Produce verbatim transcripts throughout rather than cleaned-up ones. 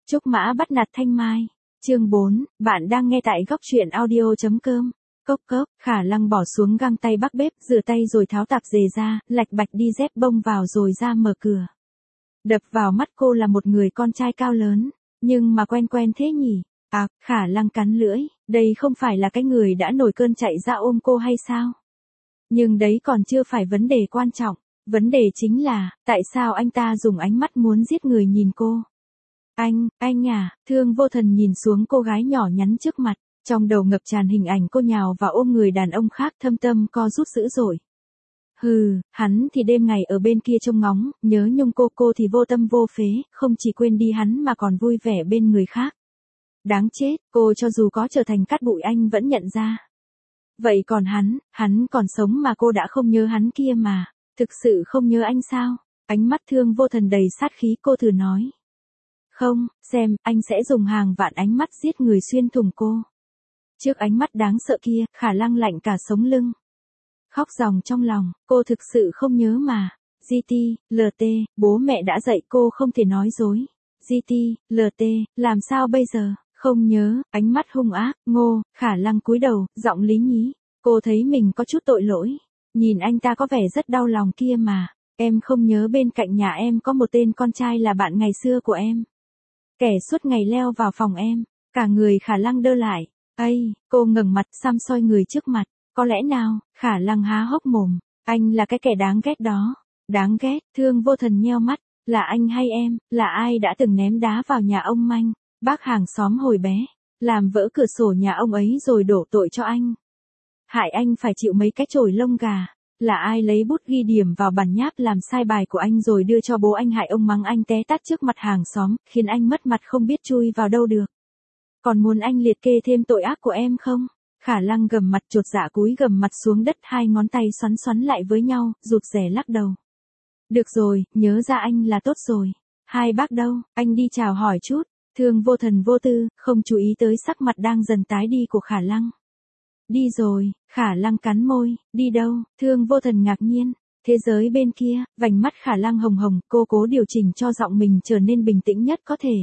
Trúc Mã bắt nạt Thanh Mai. Chương bốn, bạn đang nghe tại góc truyện audio.com. Cốc cốc, Khả Lăng bỏ xuống găng tay bắc bếp, rửa tay rồi tháo tạp dề ra, lạch bạch đi dép bông vào rồi ra mở cửa. Đập vào mắt cô là một người con trai cao lớn, nhưng mà quen quen thế nhỉ? À, Khả Lăng cắn lưỡi, đây không phải là cái người đã nổi cơn chạy ra ôm cô hay sao? Nhưng đấy còn chưa phải vấn đề quan trọng, vấn đề chính là, tại sao anh ta dùng ánh mắt muốn giết người nhìn cô? Anh, anh à, Thương Vô Thần nhìn xuống cô gái nhỏ nhắn trước mặt, trong đầu ngập tràn hình ảnh cô nhào và ôm người đàn ông khác, thâm tâm co rút dữ dội. Hừ, hắn thì đêm ngày ở bên kia trông ngóng, nhớ nhung cô, cô thì vô tâm vô phế, không chỉ quên đi hắn mà còn vui vẻ bên người khác. Đáng chết, cô cho dù có trở thành cát bụi anh vẫn nhận ra. Vậy còn hắn, hắn còn sống mà cô đã không nhớ hắn kia mà, thực sự không nhớ anh sao? Ánh mắt Thương Vô Thần đầy sát khí, cô thử nói. Không, xem, anh sẽ dùng hàng vạn ánh mắt giết người xuyên thủng cô. Trước ánh mắt đáng sợ kia, Khả Lăng lạnh cả sống lưng. Khóc ròng trong lòng, cô thực sự không nhớ mà. giê tê, lờ tê, bố mẹ đã dạy cô không thể nói dối. giê tê, lờ tê, làm sao bây giờ? Không nhớ, ánh mắt hung ác, ngô, Khả Lăng cúi đầu, giọng lý nhí. Cô thấy mình có chút tội lỗi. Nhìn anh ta có vẻ rất đau lòng kia mà. Em không nhớ bên cạnh nhà em có một tên con trai là bạn ngày xưa của em. Kẻ suốt ngày leo vào phòng em. Cả người Khả Lăng đơ lại. Ây, cô ngẩng mặt xăm soi người trước mặt. Có lẽ nào, Khả Lăng há hốc mồm. Anh là cái kẻ đáng ghét đó. Đáng ghét, Thương Vô Thần nheo mắt. Là anh hay em, là ai đã từng ném đá vào nhà ông Manh, bác hàng xóm hồi bé, làm vỡ cửa sổ nhà ông ấy rồi đổ tội cho anh. Hại anh phải chịu mấy cái chổi lông gà. Là ai lấy bút ghi điểm vào bản nháp làm sai bài của anh rồi đưa cho bố anh, hại ông mắng anh té tát trước mặt hàng xóm, khiến anh mất mặt không biết chui vào đâu được. Còn muốn anh liệt kê thêm tội ác của em không? Khả Lăng gầm mặt chột dạ cúi gầm mặt xuống đất, hai ngón tay xoắn xoắn lại với nhau, rụt rè lắc đầu. Được rồi, nhớ ra anh là tốt rồi. Hai bác đâu, anh đi chào hỏi chút. Thương Vô Thần vô tư, không chú ý tới sắc mặt đang dần tái đi của Khả Lăng. Đi rồi, Khả Lăng cắn môi, đi đâu? Thương Vô Thần ngạc nhiên. Thế giới bên kia, vành mắt Khả Lăng hồng hồng, cô cố điều chỉnh cho giọng mình trở nên bình tĩnh nhất có thể.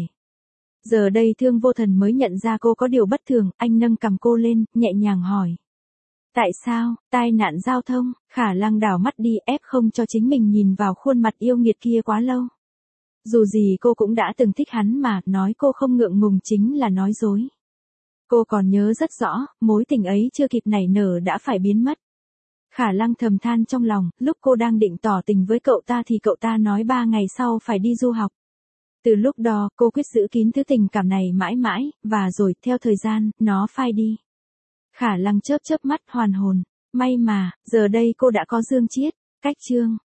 Giờ đây Thương Vô Thần mới nhận ra cô có điều bất thường, anh nâng cằm cô lên, nhẹ nhàng hỏi. Tại sao, tai nạn giao thông? Khả Lăng đảo mắt đi, ép không cho chính mình nhìn vào khuôn mặt yêu nghiệt kia quá lâu. Dù gì cô cũng đã từng thích hắn mà, nói cô không ngượng ngùng chính là nói dối. Cô còn nhớ rất rõ, mối tình ấy chưa kịp nảy nở đã phải biến mất. Khả Lăng thầm than trong lòng, lúc cô đang định tỏ tình với cậu ta thì cậu ta nói ba ngày sau phải đi du học. Từ lúc đó, cô quyết giữ kín thứ tình cảm này mãi mãi, và rồi, theo thời gian, nó phai đi. Khả Lăng chớp chớp mắt hoàn hồn. May mà, giờ đây cô đã có Dương Chiết. Cách chương.